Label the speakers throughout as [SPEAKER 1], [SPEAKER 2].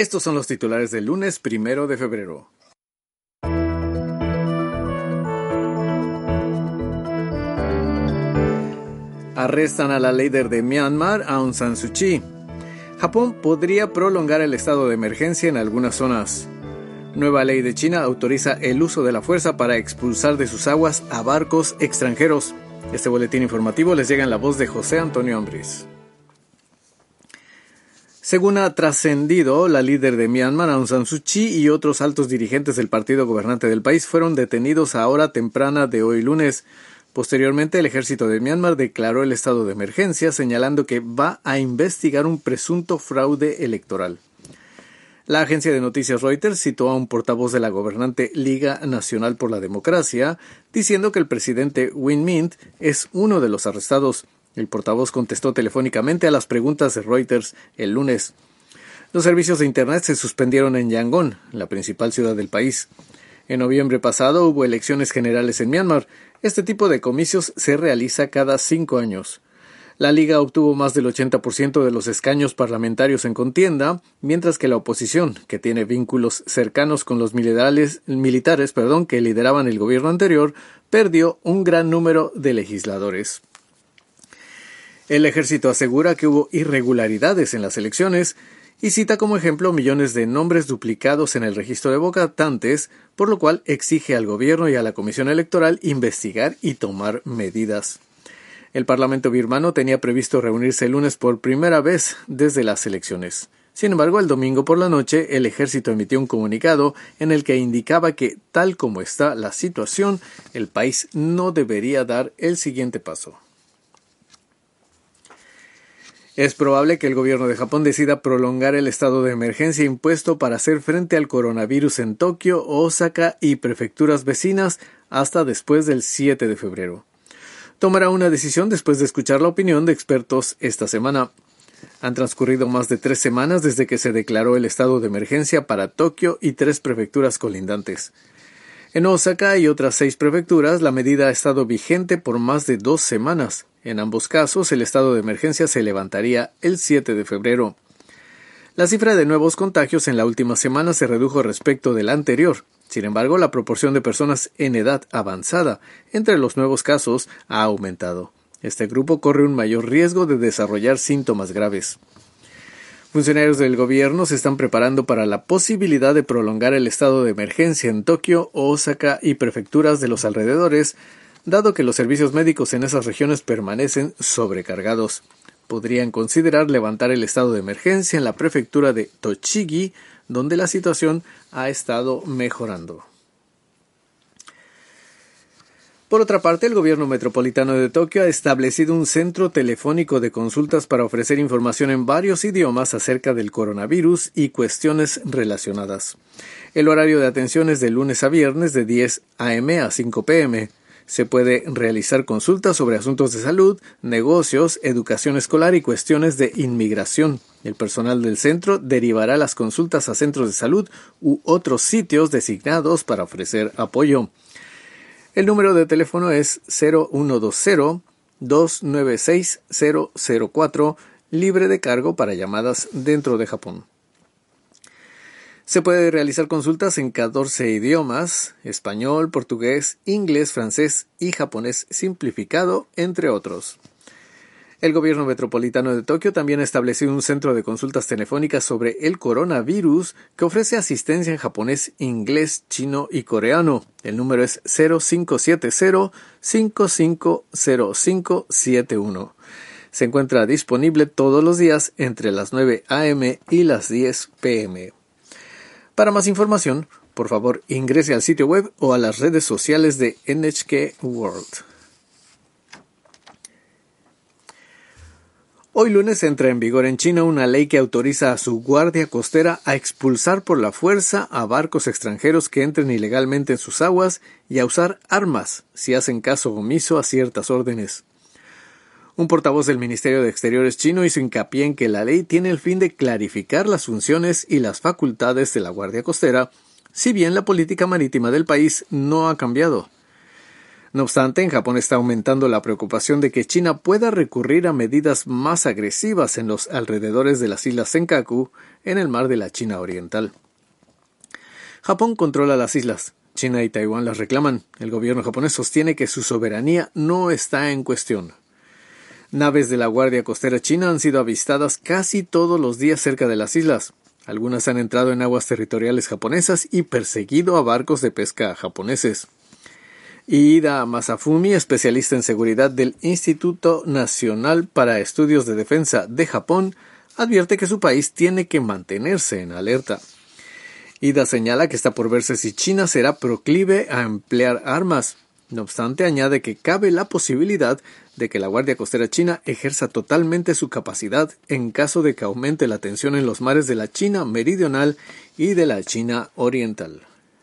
[SPEAKER 1] Estos son los titulares del lunes 1 de febrero. Arrestan a la líder de Myanmar, Aung San Suu Kyi. Japón podría prolongar el estado de emergencia en algunas zonas. Nueva ley de China autoriza el uso de la fuerza para expulsar de sus aguas a barcos extranjeros. Este boletín informativo les llega en la voz de José Antonio Ambris. Según ha trascendido, la líder de Myanmar, Aung San Suu Kyi, y otros altos dirigentes del partido gobernante del país fueron detenidos a hora temprana de hoy lunes. Posteriormente, el ejército de Myanmar declaró el estado de emergencia, señalando que va a investigar un presunto fraude electoral. La agencia de noticias Reuters citó a un portavoz de la gobernante Liga Nacional por la Democracia, diciendo que el presidente Win Myint es uno de los arrestados. El portavoz contestó telefónicamente a las preguntas de Reuters el lunes. Los servicios de Internet se suspendieron en Yangon, la principal ciudad del país. En noviembre pasado hubo elecciones generales en Myanmar. Este tipo de comicios se realiza cada 5 años. La Liga obtuvo más del 80% de los escaños parlamentarios en contienda, mientras que la oposición, que tiene vínculos cercanos con los militares que lideraban el gobierno anterior, perdió un gran número de legisladores. El ejército asegura que hubo irregularidades en las elecciones y cita como ejemplo millones de nombres duplicados en el registro de votantes, por lo cual exige al gobierno y a la Comisión Electoral investigar y tomar medidas. El Parlamento birmano tenía previsto reunirse el lunes por primera vez desde las elecciones. Sin embargo, el domingo por la noche, el ejército emitió un comunicado en el que indicaba que, tal como está la situación, el país no debería dar el siguiente paso. Es probable que el gobierno de Japón decida prolongar el estado de emergencia impuesto para hacer frente al coronavirus en Tokio, Osaka y prefecturas vecinas hasta después del 7 de febrero. Tomará una decisión después de escuchar la opinión de expertos esta semana. Han transcurrido más de 3 semanas desde que se declaró el estado de emergencia para Tokio y 3 prefecturas colindantes. En Osaka y otras 6 prefecturas, la medida ha estado vigente por más de 2 semanas. En ambos casos, el estado de emergencia se levantaría el 7 de febrero. La cifra de nuevos contagios en la última semana se redujo respecto de la anterior. Sin embargo, la proporción de personas en edad avanzada entre los nuevos casos ha aumentado. Este grupo corre un mayor riesgo de desarrollar síntomas graves. Funcionarios del gobierno se están preparando para la posibilidad de prolongar el estado de emergencia en Tokio, Osaka y prefecturas de los alrededores, dado que los servicios médicos en esas regiones permanecen sobrecargados. Podrían considerar levantar el estado de emergencia en la prefectura de Tochigi, donde la situación ha estado mejorando. Por otra parte, el gobierno metropolitano de Tokio ha establecido un centro telefónico de consultas para ofrecer información en varios idiomas acerca del coronavirus y cuestiones relacionadas. El horario de atención es de lunes a viernes de 10 a.m. a 5 p.m. Se puede realizar consultas sobre asuntos de salud, negocios, educación escolar y cuestiones de inmigración. El personal del centro derivará las consultas a centros de salud u otros sitios designados para ofrecer apoyo. El número de teléfono es 0120-296-004, libre de cargo para llamadas dentro de Japón. Se puede realizar consultas en 14 idiomas: español, portugués, inglés, francés y japonés simplificado, entre otros. El gobierno metropolitano de Tokio también ha establecido un centro de consultas telefónicas sobre el coronavirus que ofrece asistencia en japonés, inglés, chino y coreano. El número es 0570-550571. Se encuentra disponible todos los días entre las 9 a.m. y las 10 p.m. Para más información, por favor, ingrese al sitio web o a las redes sociales de NHK World. Hoy lunes entra en vigor en China una ley que autoriza a su guardia costera a expulsar por la fuerza a barcos extranjeros que entren ilegalmente en sus aguas y a usar armas si hacen caso omiso a ciertas órdenes. Un portavoz del Ministerio de Exteriores chino hizo hincapié en que la ley tiene el fin de clarificar las funciones y las facultades de la Guardia Costera, si bien la política marítima del país no ha cambiado. No obstante, en Japón está aumentando la preocupación de que China pueda recurrir a medidas más agresivas en los alrededores de las islas Senkaku, en el mar de la China Oriental. Japón controla las islas. China y Taiwán las reclaman. El gobierno japonés sostiene que su soberanía no está en cuestión. Naves de la Guardia Costera China han sido avistadas casi todos los días cerca de las islas. Algunas han entrado en aguas territoriales japonesas y perseguido a barcos de pesca japoneses. Ida Masafumi, especialista en seguridad del Instituto Nacional para Estudios de Defensa de Japón, advierte que su país tiene que mantenerse en alerta. Ida señala que está por verse si China será proclive a emplear armas. No obstante, añade que cabe la posibilidad de que la Guardia Costera China ejerza totalmente su capacidad en caso de que aumente la tensión en los mares de la China meridional y de la China oriental.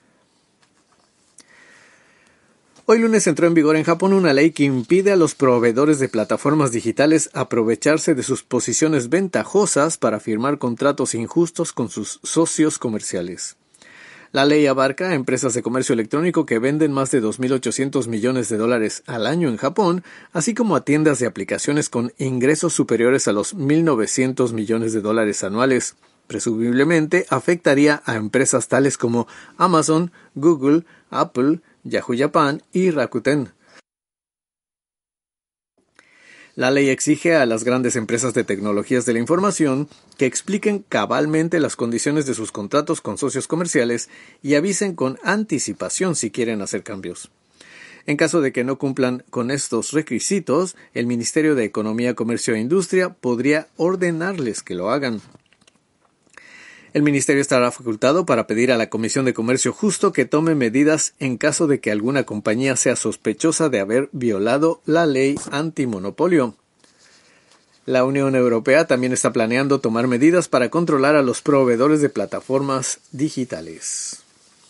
[SPEAKER 1] Hoy lunes entró en vigor en Japón una ley que impide a los proveedores de plataformas digitales aprovecharse de sus posiciones ventajosas para firmar contratos injustos con sus socios comerciales. La ley abarca a empresas de comercio electrónico que venden más de 2.800 millones de dólares al año en Japón, así como a tiendas de aplicaciones con ingresos superiores a los 1.900 millones de dólares anuales. Presumiblemente afectaría a empresas tales como Amazon, Google, Apple, Yahoo Japan y Rakuten. La ley exige a las grandes empresas de tecnologías de la información que expliquen cabalmente las condiciones de sus contratos con socios comerciales y avisen con anticipación si quieren hacer cambios. En caso de que no cumplan con estos requisitos, el Ministerio de Economía, Comercio e Industria podría ordenarles que lo hagan. El Ministerio estará facultado para pedir a la Comisión de Comercio Justo que tome medidas en caso de que alguna compañía sea sospechosa de haber violado la ley antimonopolio. La Unión Europea también está planeando tomar medidas para controlar a los proveedores de plataformas digitales.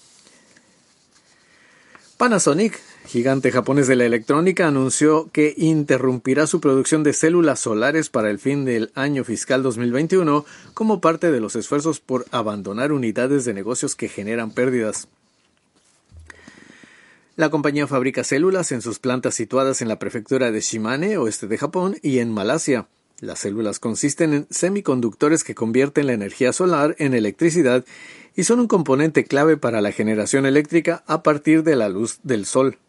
[SPEAKER 1] Panasonic, gigante japonés de la electrónica, anunció que interrumpirá su producción de células solares para el fin del año fiscal 2021 como parte de los esfuerzos por abandonar unidades de negocios que generan pérdidas. La compañía fabrica células en sus plantas situadas en la prefectura de Shimane, oeste de Japón, y en Malasia. Las células consisten en semiconductores que convierten la energía solar en electricidad y son un componente clave para la generación eléctrica a partir de la luz del sol.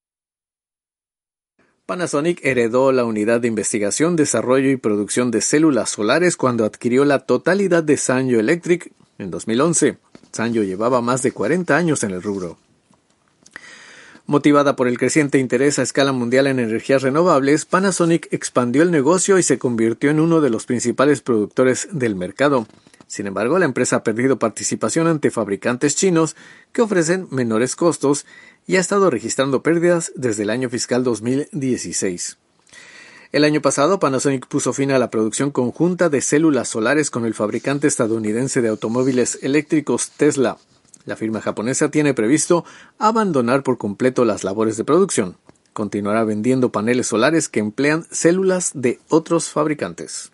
[SPEAKER 1] Panasonic heredó la unidad de investigación, desarrollo y producción de células solares cuando adquirió la totalidad de Sanyo Electric en 2011. Sanyo llevaba más de 40 años en el rubro. Motivada por el creciente interés a escala mundial en energías renovables, Panasonic expandió el negocio y se convirtió en uno de los principales productores del mercado. Sin embargo, la empresa ha perdido participación ante fabricantes chinos que ofrecen menores costos y ha estado registrando pérdidas desde el año fiscal 2016. El año pasado, Panasonic puso fin a la producción conjunta de células solares con el fabricante estadounidense de automóviles eléctricos Tesla. La firma japonesa tiene previsto abandonar por completo las labores de producción. Continuará vendiendo paneles solares que emplean células de otros fabricantes.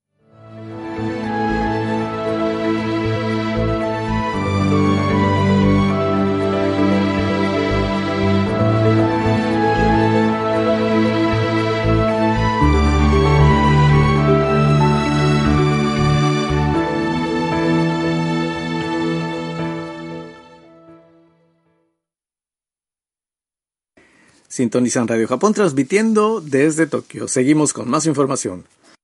[SPEAKER 1] Sintonizan Radio Japón transmitiendo desde Tokio. Seguimos con más información.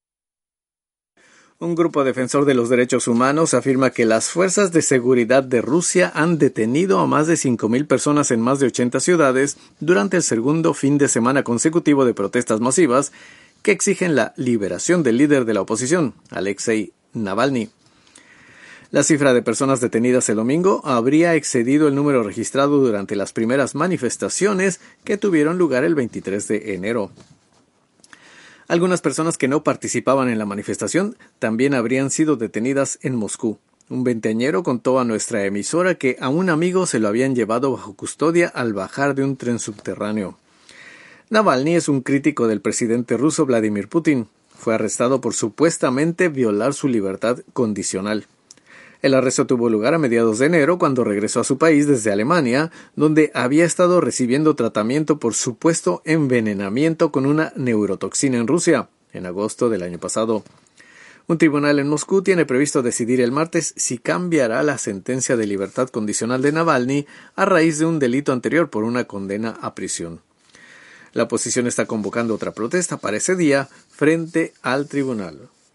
[SPEAKER 1] Un grupo defensor de los derechos humanos afirma que las fuerzas de seguridad de Rusia han detenido a más de 5.000 personas en más de 80 ciudades durante el segundo fin de semana consecutivo de protestas masivas que exigen la liberación del líder de la oposición, Alexei Navalny. La cifra de personas detenidas el domingo habría excedido el número registrado durante las primeras manifestaciones que tuvieron lugar el 23 de enero. Algunas personas que no participaban en la manifestación también habrían sido detenidas en Moscú. Un veinteañero contó a nuestra emisora que a un amigo se lo habían llevado bajo custodia al bajar de un tren subterráneo. Navalny es un crítico del presidente ruso Vladimir Putin. Fue arrestado por supuestamente violar su libertad condicional. El arresto tuvo lugar a mediados de enero cuando regresó a su país desde Alemania, donde había estado recibiendo tratamiento por supuesto envenenamiento con una neurotoxina en Rusia, en agosto del año pasado. Un tribunal en Moscú tiene previsto decidir el martes si cambiará la sentencia de libertad condicional de Navalny a raíz de un delito anterior por una condena a prisión. La oposición está convocando otra protesta para ese día frente al tribunal.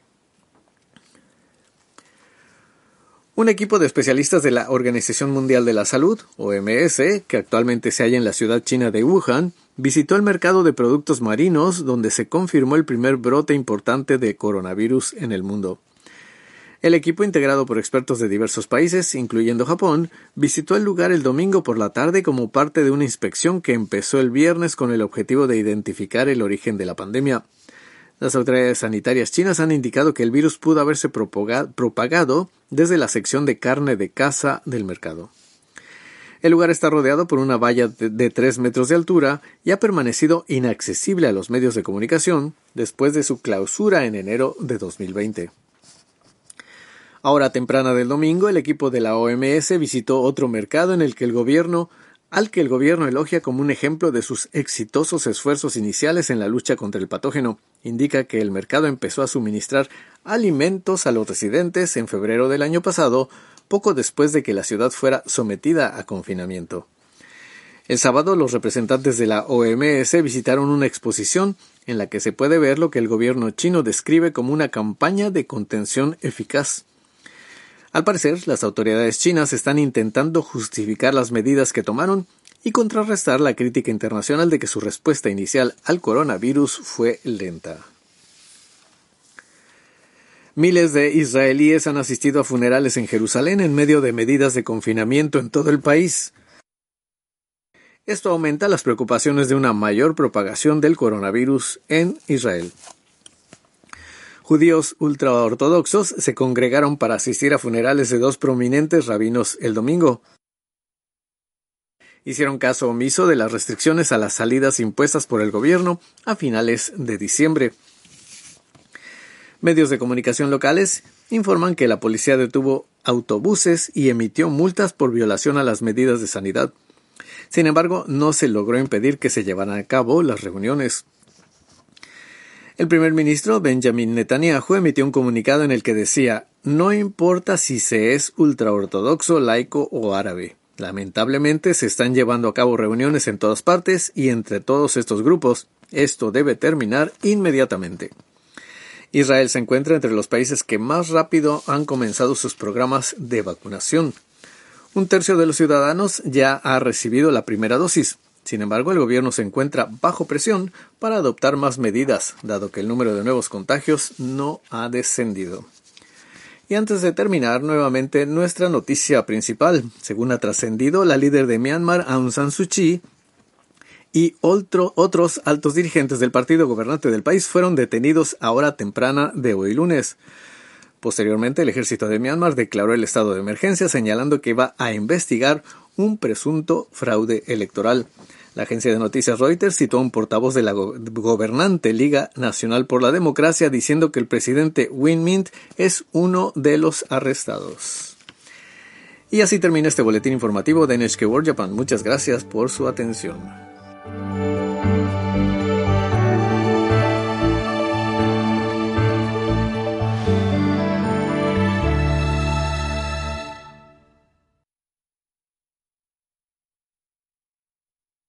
[SPEAKER 1] Un equipo de especialistas de la Organización Mundial de la Salud, OMS, que actualmente se halla en la ciudad china de Wuhan, visitó el mercado de productos marinos donde se confirmó el primer brote importante de coronavirus en el mundo. El equipo, integrado por expertos de diversos países, incluyendo Japón, visitó el lugar el domingo por la tarde como parte de una inspección que empezó el viernes con el objetivo de identificar el origen de la pandemia. Las autoridades sanitarias chinas han indicado que el virus pudo haberse propagado desde la sección de carne de caza del mercado. El lugar está rodeado por una valla de 3 metros de altura y ha permanecido inaccesible a los medios de comunicación después de su clausura en enero de 2020. A hora temprana del domingo, el equipo de la OMS visitó otro mercado al que el gobierno elogia como un ejemplo de sus exitosos esfuerzos iniciales en la lucha contra el patógeno. Indica que el mercado empezó a suministrar alimentos a los residentes en febrero del año pasado, poco después de que la ciudad fuera sometida a confinamiento. El sábado, los representantes de la OMS visitaron una exposición en la que se puede ver lo que el gobierno chino describe como una campaña de contención eficaz. Al parecer, las autoridades chinas están intentando justificar las medidas que tomaron y contrarrestar la crítica internacional de que su respuesta inicial al coronavirus fue lenta. Miles de israelíes han asistido a funerales en Jerusalén en medio de medidas de confinamiento en todo el país. Esto aumenta las preocupaciones de una mayor propagación del coronavirus en Israel. Judíos ultraortodoxos se congregaron para asistir a funerales de 2 prominentes rabinos el domingo. Hicieron caso omiso de las restricciones a las salidas impuestas por el gobierno a finales de diciembre. Medios de comunicación locales informan que la policía detuvo autobuses y emitió multas por violación a las medidas de sanidad. Sin embargo, no se logró impedir que se llevaran a cabo las reuniones. El primer ministro Benjamin Netanyahu emitió un comunicado en el que decía: «No importa si se es ultraortodoxo, laico o árabe. Lamentablemente se están llevando a cabo reuniones en todas partes y entre todos estos grupos. Esto debe terminar inmediatamente». Israel se encuentra entre los países que más rápido han comenzado sus programas de vacunación. 1/3 de los ciudadanos ya ha recibido la primera dosis. Sin embargo, el gobierno se encuentra bajo presión para adoptar más medidas, dado que el número de nuevos contagios no ha descendido. Y antes de terminar, nuevamente nuestra noticia principal. Según ha trascendido, la líder de Myanmar, Aung San Suu Kyi, y otros altos dirigentes del partido gobernante del país fueron detenidos a hora temprana de hoy lunes. Posteriormente, el ejército de Myanmar declaró el estado de emergencia, señalando que va a investigar un presunto fraude electoral. La agencia de noticias Reuters citó a un portavoz de la gobernante Liga Nacional por la Democracia diciendo que el presidente Win Myint es uno de los arrestados. Y así termina este boletín informativo de NHK World Japan. Muchas gracias por su atención.